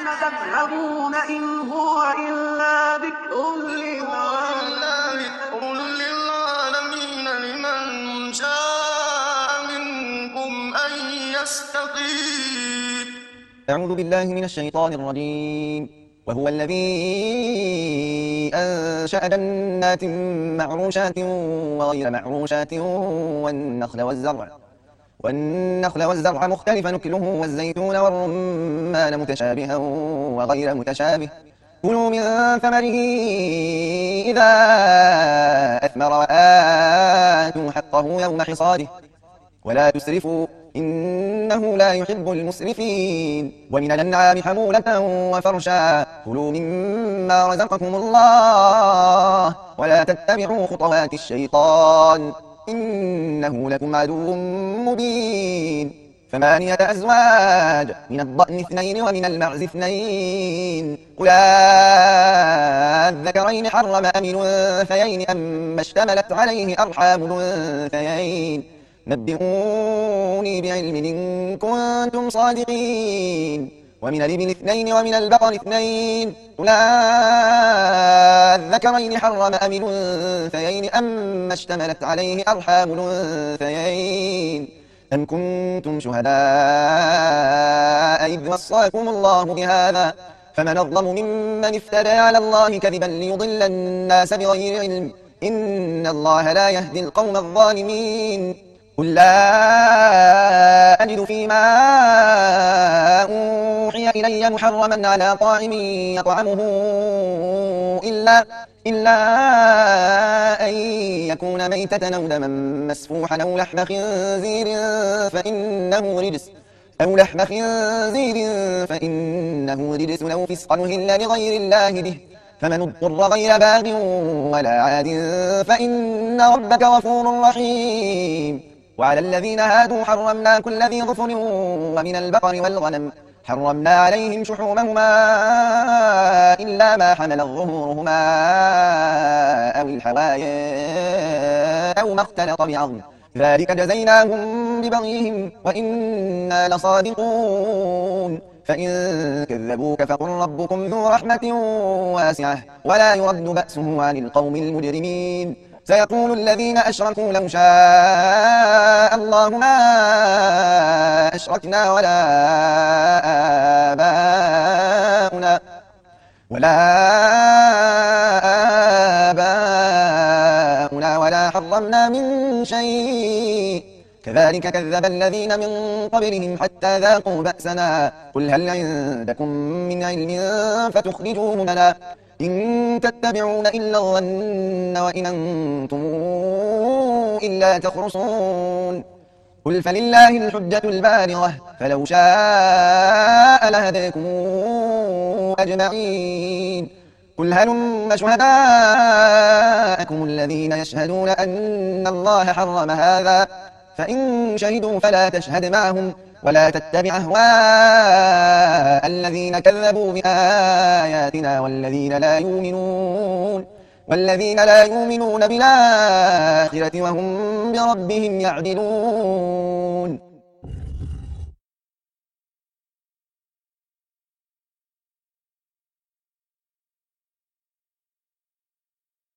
تذهبون إن هو إلا ذكر للعالمين لمن شاء منكم أن يستقيم. أعوذ بالله من الشيطان الرجيم. وهو الذي أنشأ جنات معروشات وغير معروشات والنخل والزرع مختلفا أكله والزيتون والرمان متشابها وغير متشابه. كلوا من ثمره إذا أثمر وآتوا حقه يوم حصاده ولا تسرفوا إنه لا يحب المسرفين. ومن الأنعام حمولة وفرشا كلوا مما رزقكم الله ولا تتبعوا خطوات الشيطان إنه لكم عدو مبين. 8 أزواج من الضأن 2 ومن المعز 2 قل أذكرين حرم أم الأنثيين أما اشتملت عليه أرحام الأنثيين نبئوني بعلم إن كنتم صادقين. ومن الإبل 2 ومن البقر 2 قل أذكرين حرم أم الأنثيين أما اشتملت عليه أرحام الأنثيين أم كنتم شهداء إذ وصاكم الله بهذا فمن أظلم ممن افترى على الله كذبا ليضل الناس بغير علم إن الله لا يهدي القوم الظالمين. قل لا أجد فيما أوحي إلي محرما على طاعم يطعمه إلا أن يكون ميتة أو دما مسفوحا أو لحم خنزير فإنه رجس أو فسقا أهل لغير الله به فمن اضطر غير باغ ولا عاد فإن ربك غفور رحيم. وعلى الذين هادوا حرمنا كل ذي ظفر ومن البقر والغنم حرمنا عليهم شحومهما إلا ما حملت ظهورهما أو الحوايا أو ما اختلط بعظم ذلك جزيناهم ببغيهم وإنا لصادقون. فإن كذبوك فقل ربكم ذو رحمة واسعة ولا يرد بأسه عن القوم المجرمين. سيقول الذين أشركوا لو شاء الله ما أشركنا ولا آباؤنا ولا حرمنا من شيء كذلك كذب الذين من قبلهم حتى ذاقوا بأسنا. قل هل عندكم من علم فتخرجوه لنا إن تتبعون إلا الظن وإن أنتم إلا تخرصون. قل فلله الحجة البالغة فلو شاء لهداكم أجمعين. قل هلم شهداءكم الذين يشهدون أن الله حرم هذا فإن شهدوا فلا تشهد معهم ولا تتبع أهواء الذين كذبوا بآياتنا والذين لا يؤمنون بالآخرة وهم بربهم يعدلون.